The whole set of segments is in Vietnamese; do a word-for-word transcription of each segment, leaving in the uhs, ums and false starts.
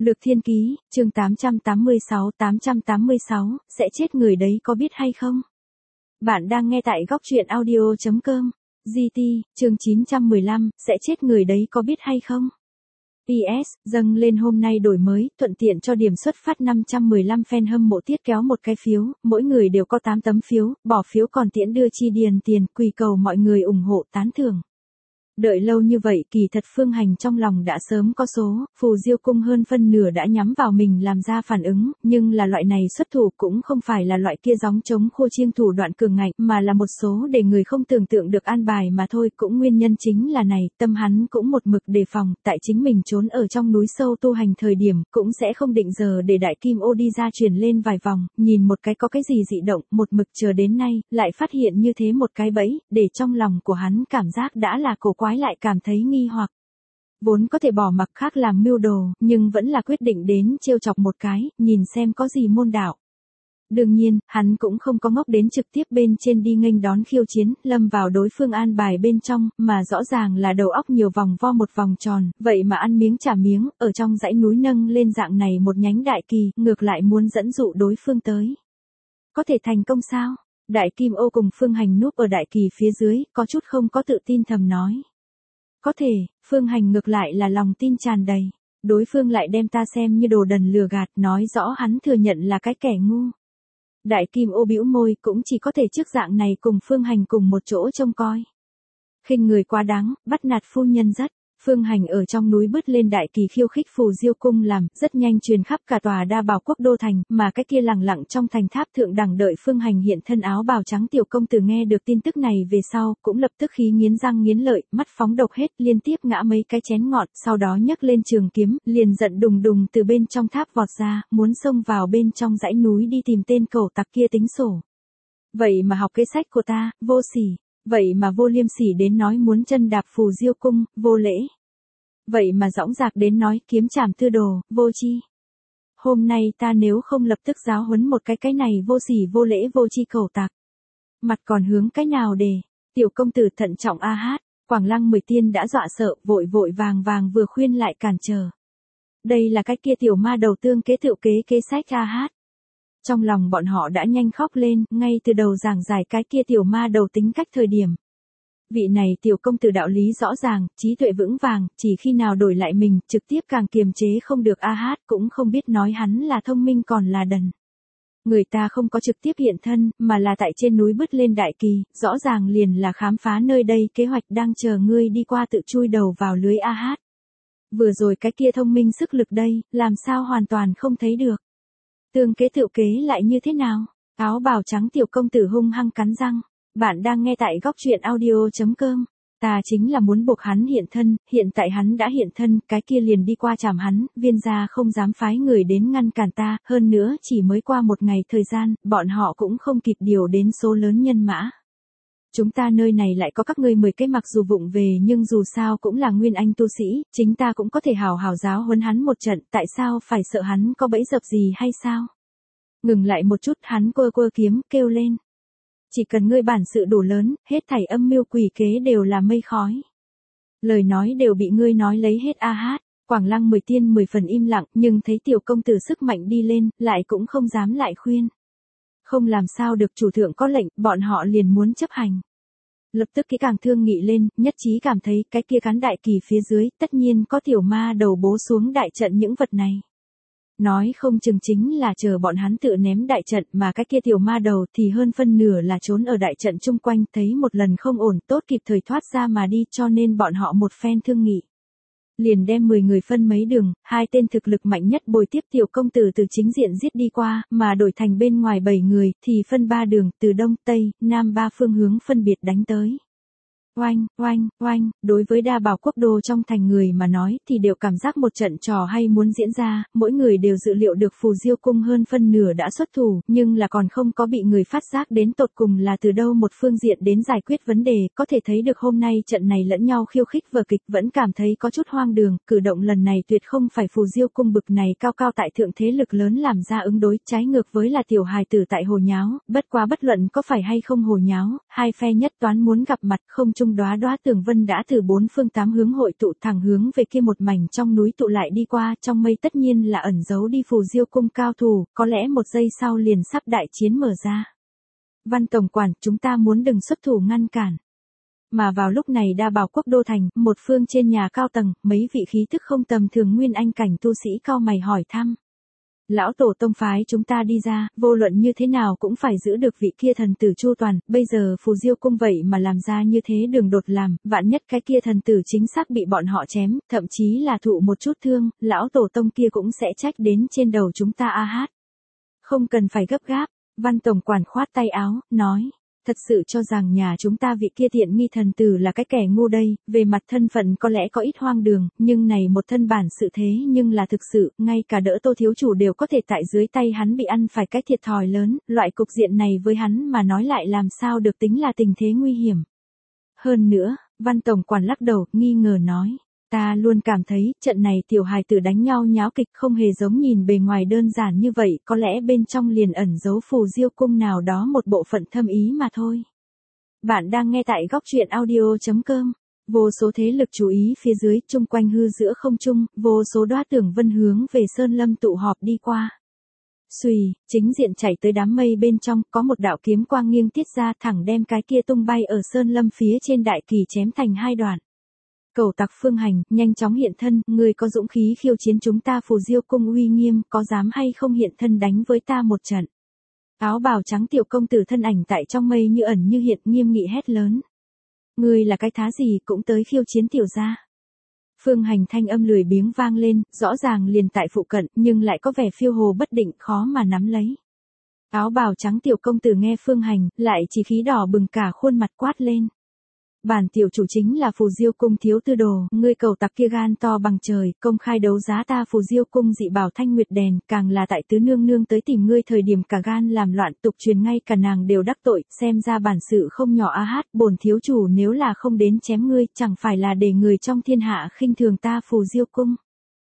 Lược Thiên Ký, chương tám trăm tám mươi sáu tám trăm tám mươi sáu, sẽ chết người đấy có biết hay không? Bạn đang nghe tại góc truyện audio chấm com. giê tê, chương chín trăm mười lăm, sẽ chết người đấy có biết hay không? pê ét, dâng lên hôm nay đổi mới, thuận tiện cho điểm xuất phát năm trăm mười lăm fan hâm mộ tiết kéo một cái phiếu, mỗi người đều có tám tấm phiếu, bỏ phiếu còn tiễn đưa chi điền tiền, quỳ cầu mọi người ủng hộ tán thưởng. Đợi lâu như vậy kỳ thật Phương Hành trong lòng đã sớm có số, Phù Diêu Cung hơn phân nửa đã nhắm vào mình làm ra phản ứng, nhưng là loại này xuất thủ cũng không phải là loại kia gióng chống khô chiêng thủ đoạn cường ngạnh, mà là một số để người không tưởng tượng được an bài mà thôi, cũng nguyên nhân chính là này, tâm hắn cũng một mực đề phòng, tại chính mình trốn ở trong núi sâu tu hành thời điểm, cũng sẽ không định giờ để đại kim ô đi ra truyền lên vài vòng, nhìn một cái có cái gì dị động, một mực chờ đến nay, lại phát hiện như thế một cái bẫy, để trong lòng của hắn cảm giác đã là cổ quái lại cảm thấy nghi hoặc. Vốn có thể bỏ mặc khác làm mưu đồ, nhưng vẫn là quyết định đến trêu chọc một cái, nhìn xem có gì môn đạo. Đương nhiên, hắn cũng không có ngốc đến trực tiếp bên trên đi nghênh đón khiêu chiến, lâm vào đối phương an bài bên trong, mà rõ ràng là đầu óc nhiều vòng vo một vòng tròn, vậy mà ăn miếng trả miếng, ở trong dãy núi nâng lên dạng này một nhánh đại kỳ, ngược lại muốn dẫn dụ đối phương tới. Có thể thành công sao? Đại kim ô cùng Phương Hành núp ở đại kỳ phía dưới, có chút không có tự tin thầm nói. Có thể, Phương Hành ngược lại là lòng tin tràn đầy. Đối phương lại đem ta xem như đồ đần lừa gạt, nói rõ hắn thừa nhận là cái kẻ ngu. Đại kim ô bĩu môi, cũng chỉ có thể trước dạng này cùng Phương Hành cùng một chỗ trông coi. Khinh người quá đáng, bắt nạt phu nhân rất. Phương Hành ở trong núi bứt lên đại kỳ khiêu khích Phù Diêu Cung làm, rất nhanh truyền khắp cả tòa đa bảo quốc đô thành, mà cái kia lẳng lặng trong thành tháp thượng đẳng đợi Phương Hành hiện thân áo bào trắng tiểu công tử nghe được tin tức này về sau, cũng lập tức khí nghiến răng nghiến lợi, mắt phóng độc hết, liên tiếp ngã mấy cái chén ngọt, sau đó nhấc lên trường kiếm, liền giận đùng đùng từ bên trong tháp vọt ra, muốn xông vào bên trong dãy núi đi tìm tên cẩu tặc kia tính sổ. Vậy mà học cái sách của ta, vô sỉ. Vậy mà vô liêm sỉ đến nói muốn chân đạp Phù Diêu Cung, vô lễ. Vậy mà dõng dạc đến nói kiếm trảm tư đồ, vô chi. Hôm nay ta nếu không lập tức giáo huấn một cái cái này vô sỉ vô lễ vô chi cẩu tặc. Mặt còn hướng cái nào để, tiểu công tử thận trọng a hát, Quảng Lăng mười tiên đã dọa sợ, vội vội vàng vàng vừa khuyên lại cản trở. Đây là cái kia tiểu ma đầu tương kế tự kế kế sách a hát. Trong lòng bọn họ đã nhanh khóc lên, ngay từ đầu giảng giải cái kia tiểu ma đầu tính cách thời điểm. Vị này tiểu công tử đạo lý rõ ràng, trí tuệ vững vàng, chỉ khi nào đổi lại mình, trực tiếp càng kiềm chế không được a hát, cũng không biết nói hắn là thông minh còn là đần. Người ta không có trực tiếp hiện thân, mà là tại trên núi bứt lên đại kỳ, rõ ràng liền là khám phá nơi đây, kế hoạch đang chờ ngươi đi qua tự chui đầu vào lưới a hát. Vừa rồi cái kia thông minh sức lực đây, làm sao hoàn toàn không thấy được. Tương kế tự kế lại như thế nào? Áo bào trắng tiểu công tử hung hăng cắn răng. Bạn đang nghe tại góc truyện audio chấm com. Ta chính là muốn buộc hắn hiện thân, hiện tại hắn đã hiện thân, cái kia liền đi qua chảm hắn, viên gia không dám phái người đến ngăn cản ta, hơn nữa chỉ mới qua một ngày thời gian, bọn họ cũng không kịp điều đến số lớn nhân mã. Chúng ta nơi này lại có các ngươi mười cái mặc dù vụng về nhưng dù sao cũng là nguyên anh tu sĩ, chính ta cũng có thể hào hào giáo huấn hắn một trận, tại sao phải sợ hắn có bẫy dập gì hay sao? Ngừng lại một chút, hắn quơ quơ kiếm, kêu lên. Chỉ cần ngươi bản sự đủ lớn, hết thảy âm mưu quỷ kế đều là mây khói. Lời nói đều bị ngươi nói lấy hết a hát. Quảng Lăng mười tiên mười phần im lặng, nhưng thấy tiểu công tử sức mạnh đi lên, lại cũng không dám lại khuyên. Không làm sao được, chủ thượng có lệnh, bọn họ liền muốn chấp hành. Lập tức kỹ càng thương nghị lên, nhất trí cảm thấy cái kia cán đại kỳ phía dưới, tất nhiên có tiểu ma đầu bố xuống đại trận những vật này. Nói không chừng chính là chờ bọn hắn tự ném đại trận, mà cái kia tiểu ma đầu thì hơn phân nửa là trốn ở đại trận chung quanh, thấy một lần không ổn, tốt kịp thời thoát ra mà đi, cho nên bọn họ một phen thương nghị. Liền đem mười người phân mấy đường, hai tên thực lực mạnh nhất bồi tiếp tiểu công tử từ chính diện giết đi qua, mà đổi thành bên ngoài bảy người, thì phân ba đường, từ đông, tây, nam ba phương hướng phân biệt đánh tới. Oanh, oanh, oanh, đối với đa bảo quốc đô trong thành người mà nói thì đều cảm giác một trận trò hay muốn diễn ra, mỗi người đều dự liệu được Phù Diêu Cung hơn phân nửa đã xuất thủ, nhưng là còn không có bị người phát giác đến tột cùng là từ đâu một phương diện đến giải quyết vấn đề, có thể thấy được hôm nay trận này lẫn nhau khiêu khích vở kịch vẫn cảm thấy có chút hoang đường, cử động lần này tuyệt không phải Phù Diêu Cung bực này cao cao tại thượng thế lực lớn làm ra ứng đối, trái ngược với là tiểu hài tử tại hồ nháo, bất quá bất luận có phải hay không hồ nháo, hai phe nhất toán muốn gặp mặt không trung đóa đóa tường vân đã từ bốn phương tám hướng hội tụ thẳng hướng về kia một mảnh trong núi tụ lại đi qua, trong mây tất nhiên là ẩn giấu đi Phù Diêu cung cao thủ, có lẽ một giây sau liền sắp đại chiến mở ra. Văn tổng quản, chúng ta muốn đừng xuất thủ ngăn cản. Mà vào lúc này Đa Bảo quốc đô thành, một phương trên nhà cao tầng, mấy vị khí tức không tầm thường nguyên anh cảnh tu sĩ cao mày hỏi thăm. Lão tổ tông phái chúng ta đi ra, vô luận như thế nào cũng phải giữ được vị kia thần tử chu toàn, bây giờ Phù Diêu cung vậy mà làm ra như thế đường đột làm, vạn nhất cái kia thần tử chính xác bị bọn họ chém, thậm chí là thụ một chút thương, lão tổ tông kia cũng sẽ trách đến trên đầu chúng ta a hát. Không cần phải gấp gáp, Văn tổng quản khoát tay áo, nói. Thật sự cho rằng nhà chúng ta vị kia tiện nghi thần tử là cái kẻ ngu đây, về mặt thân phận có lẽ có ít hoang đường, nhưng này một thân bản sự thế nhưng là thực sự, ngay cả đỡ Tô thiếu chủ đều có thể tại dưới tay hắn bị ăn phải cái thiệt thòi lớn, loại cục diện này với hắn mà nói lại làm sao được tính là tình thế nguy hiểm. Hơn nữa, Văn tổng quản lắc đầu, nghi ngờ nói. Ta luôn cảm thấy, trận này tiểu hài tử đánh nhau nháo kịch không hề giống nhìn bề ngoài đơn giản như vậy, có lẽ bên trong liền ẩn giấu Phù Diêu cung nào đó một bộ phận thâm ý mà thôi. Bạn đang nghe tại góc truyện audio chấm com. Vô số thế lực chú ý phía dưới, chung quanh hư giữa không trung, vô số đóa tường vân hướng về Sơn Lâm tụ họp đi qua. Xùy, chính diện chảy tới đám mây bên trong, có một đạo kiếm quang nghiêng tiết ra thẳng đem cái kia tung bay ở Sơn Lâm phía trên đại kỳ chém thành hai đoạn. Cẩu tặc Phương Hành, nhanh chóng hiện thân, người có dũng khí khiêu chiến chúng ta Phù Diêu cung uy nghiêm, có dám hay không hiện thân đánh với ta một trận. Áo bào trắng tiểu công tử thân ảnh tại trong mây như ẩn như hiện, nghiêm nghị hét lớn. Người là cái thá gì cũng tới khiêu chiến tiểu gia. Phương Hành thanh âm lười biếng vang lên, rõ ràng liền tại phụ cận, nhưng lại có vẻ phiêu hồ bất định, khó mà nắm lấy. Áo bào trắng tiểu công tử nghe Phương Hành, lại chỉ khí đỏ bừng cả khuôn mặt quát lên. Bản tiểu chủ chính là Phù Diêu cung thiếu tư đồ, ngươi cầu tặc kia gan to bằng trời, công khai đấu giá ta Phù Diêu cung dị bảo Thanh Nguyệt đèn, càng là tại tứ nương nương tới tìm ngươi thời điểm cả gan làm loạn, tục truyền ngay cả nàng đều đắc tội, xem ra bản sự không nhỏ a hát, bổn thiếu chủ nếu là không đến chém ngươi, chẳng phải là để người trong thiên hạ khinh thường ta Phù Diêu cung.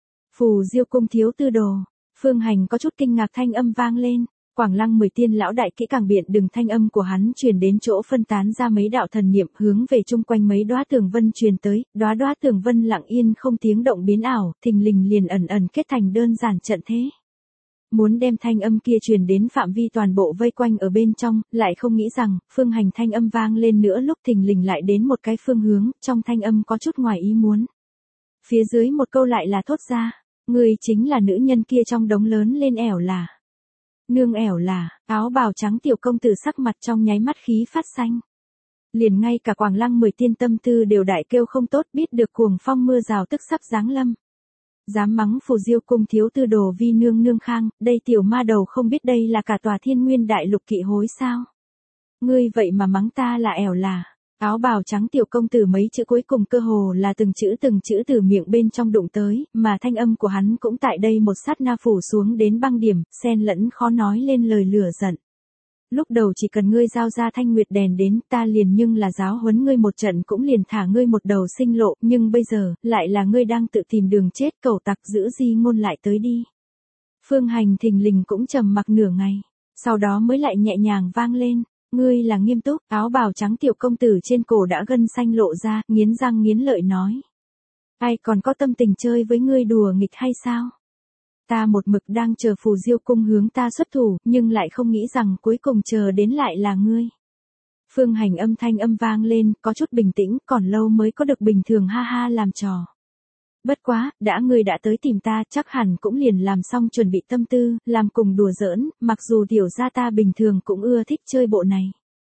Phù Diêu cung thiếu tư đồ, Phương Hành có chút kinh ngạc thanh âm vang lên. Quảng Lăng mười tiên lão đại kỹ càng biện đừng thanh âm của hắn truyền đến chỗ phân tán ra mấy đạo thần niệm hướng về chung quanh mấy đóa tường vân truyền tới, đóa đóa tường vân lặng yên không tiếng động biến ảo, thình lình liền ẩn ẩn kết thành đơn giản trận thế. Muốn đem thanh âm kia truyền đến phạm vi toàn bộ vây quanh ở bên trong, lại không nghĩ rằng, Phương Hành thanh âm vang lên nữa lúc thình lình lại đến một cái phương hướng, trong thanh âm có chút ngoài ý muốn. Phía dưới một câu lại là thốt ra, người chính là nữ nhân kia trong đống lớn lên ẻo là. Nương ẻo là, áo bào trắng tiểu công tử sắc mặt trong nháy mắt khí phát xanh. Liền ngay cả Quảng Lăng mười tiên tâm tư đều đại kêu không tốt, biết được cuồng phong mưa rào tức sắp giáng lâm. Dám mắng Phù Diêu cung thiếu tư đồ vi nương nương khang, đây tiểu ma đầu không biết đây là cả tòa thiên nguyên đại lục kỵ hối sao. Ngươi vậy mà mắng ta là ẻo là. Áo bào trắng tiểu công tử mấy chữ cuối cùng cơ hồ là từng chữ từng chữ từ miệng bên trong đụng tới, mà thanh âm của hắn cũng tại đây một sát na phủ xuống đến băng điểm, xen lẫn khó nói lên lời lửa giận. Lúc đầu chỉ cần ngươi giao ra Thanh Nguyệt đèn đến, ta liền nhưng là giáo huấn ngươi một trận cũng liền thả ngươi một đầu sinh lộ, nhưng bây giờ, lại là ngươi đang tự tìm đường chết, cẩu tặc giữ di ngôn lại tới đi. Phương Hành thình lình cũng trầm mặc nửa ngày, sau đó mới lại nhẹ nhàng vang lên. Ngươi là nghiêm túc, áo bào trắng tiểu công tử trên cổ đã gân xanh lộ ra, nghiến răng nghiến lợi nói. Ai còn có tâm tình chơi với ngươi đùa nghịch hay sao? Ta một mực đang chờ Phù Diêu cung hướng ta xuất thủ, nhưng lại không nghĩ rằng cuối cùng chờ đến lại là ngươi. Phương Hành âm thanh âm vang lên, có chút bình tĩnh, còn lâu mới có được bình thường ha ha làm trò. Bất quá, đã ngươi đã tới tìm ta, chắc hẳn cũng liền làm xong chuẩn bị tâm tư, làm cùng đùa giỡn, mặc dù tiểu gia ta bình thường cũng ưa thích chơi bộ này.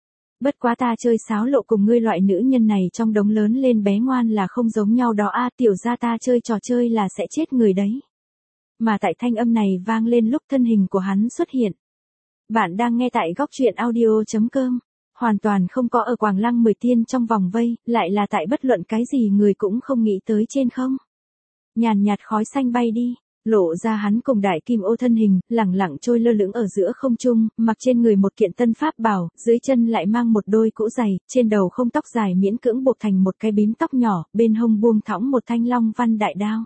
Bất quá ta chơi sáo lộ cùng ngươi loại nữ nhân này trong đống lớn lên bé ngoan là không giống nhau đó a, tiểu gia ta chơi trò chơi là sẽ chết người đấy. Mà tại thanh âm này vang lên lúc thân hình của hắn xuất hiện. Bạn đang nghe tại góc truyện audio chấm com. Hoàn toàn không có ở Quảng Lăng mười tiên trong vòng vây, lại là tại bất luận cái gì người cũng không nghĩ tới trên không. Nhàn nhạt khói xanh bay đi, lộ ra hắn cùng đại kim ô thân hình, lẳng lặng trôi lơ lửng ở giữa không trung, mặc trên người một kiện tân pháp bảo, dưới chân lại mang một đôi cũ giày, trên đầu không tóc dài miễn cưỡng buộc thành một cái bím tóc nhỏ, bên hông buông thõng một thanh long văn đại đao.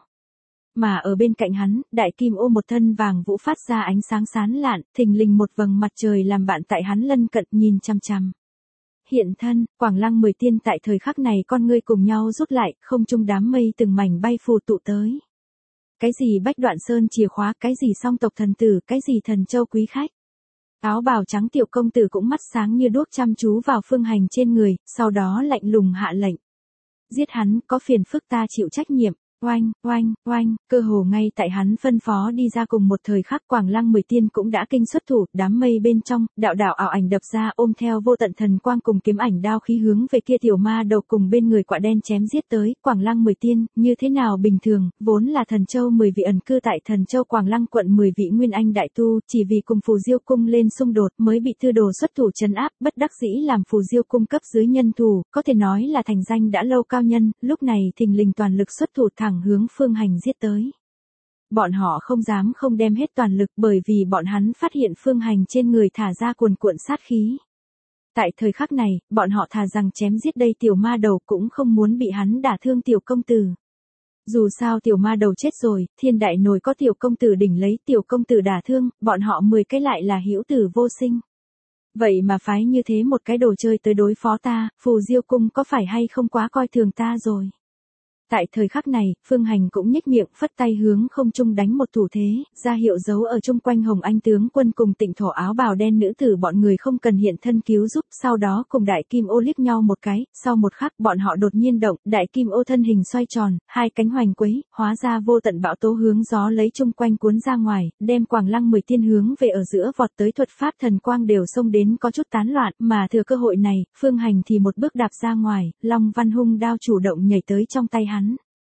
Mà ở bên cạnh hắn, đại kim ô một thân vàng vũ phát ra ánh sáng sán lạn, thình lình một vầng mặt trời làm bạn tại hắn lân cận nhìn chăm chăm. Hiện thân, Quảng Lăng mười tiên tại thời khắc này con ngươi cùng nhau rút lại, không trung đám mây từng mảnh bay phù tụ tới. Cái gì Bách Đoạn Sơn chìa khóa, cái gì song tộc thần tử, cái gì thần châu quý khách. Áo bào trắng tiểu công tử cũng mắt sáng như đuốc chăm chú vào Phương Hành trên người, sau đó lạnh lùng hạ lệnh. Giết hắn, có phiền phức ta chịu trách nhiệm. Oanh, oanh, oanh, cơ hồ ngay tại hắn phân phó đi ra cùng một thời khắc Quảng Lăng mười tiên cũng đã kinh xuất thủ, đám mây bên trong, đạo đạo ảo ảnh đập ra ôm theo vô tận thần quang cùng kiếm ảnh đao khí hướng về kia tiểu ma đầu cùng bên người quạ đen chém giết tới, Quảng Lăng mười tiên, như thế nào bình thường, vốn là thần châu mười vị ẩn cư tại thần châu Quảng Lăng quận mười vị nguyên anh đại tu, chỉ vì cùng Phù Diêu cung lên xung đột mới bị tư đồ xuất thủ trấn áp, bất đắc dĩ làm Phù Diêu cung cấp dưới nhân thủ, có thể nói là thành danh đã lâu cao nhân, lúc này thình lình toàn lực xuất thủ thẳng hướng Phương Hành giết tới. Bọn họ không dám không đem hết toàn lực bởi vì bọn hắn phát hiện Phương Hành trên người thả ra cuồn cuộn sát khí. Tại thời khắc này, bọn họ thà rằng chém giết đây tiểu ma đầu cũng không muốn bị hắn đả thương tiểu công tử. Dù sao tiểu ma đầu chết rồi, thiên đại nổi có tiểu công tử đỉnh lấy tiểu công tử đả thương, bọn họ mười cái lại là hữu tử vô sinh. Vậy mà phái như thế một cái đồ chơi tới đối phó ta, Phù Diêu cung có phải hay không quá coi thường ta rồi. Tại thời khắc này, Phương Hành cũng nhếch miệng phất tay hướng không trung đánh một thủ thế, ra hiệu dấu ở chung quanh Hồng Anh tướng quân cùng Tịnh Thổ áo bào đen nữ tử bọn người không cần hiện thân cứu giúp, sau đó cùng Đại Kim Ô liếc nhau một cái, sau một khắc bọn họ đột nhiên động, Đại Kim Ô thân hình xoay tròn, hai cánh hoành quấy, hóa ra vô tận bão tố hướng gió lấy chung quanh cuốn ra ngoài, đem Quảng Lăng mười tiên hướng về ở giữa vọt tới thuật pháp thần quang đều xông đến có chút tán loạn, mà thừa cơ hội này, Phương Hành thì một bước đạp ra ngoài, Long Văn Hung đao chủ động nhảy tới trong tay hắn.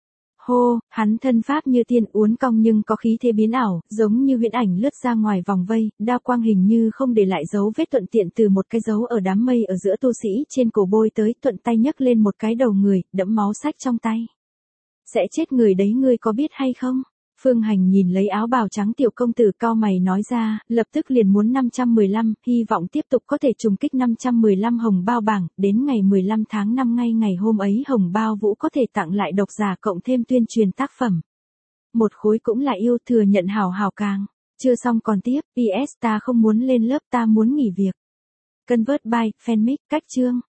Hô, hắn thân pháp như tiên uốn cong nhưng có khí thế biến ảo, giống như huyễn ảnh lướt ra ngoài vòng vây, đao quang hình như không để lại dấu vết thuận tiện từ một cái dấu ở đám mây ở giữa tu sĩ trên cổ bôi tới, thuận tay nhấc lên một cái đầu người, đẫm máu sách trong tay. Sẽ chết người đấy ngươi có biết hay không? Phương Hành nhìn lấy áo bào trắng tiểu công tử cau mày nói ra, lập tức liền muốn năm trăm mười lăm, hy vọng tiếp tục có thể trùng kích năm trăm mười lăm hồng bao bảng, đến ngày mười lăm tháng năm ngay ngày hôm ấy hồng bao vũ có thể tặng lại độc giả cộng thêm tuyên truyền tác phẩm. Một khối cũng là yêu thừa nhận hào hào càng. Chưa xong còn tiếp, pê ét ta không muốn lên lớp ta muốn nghỉ việc. Convert by, fanmic, cách chương.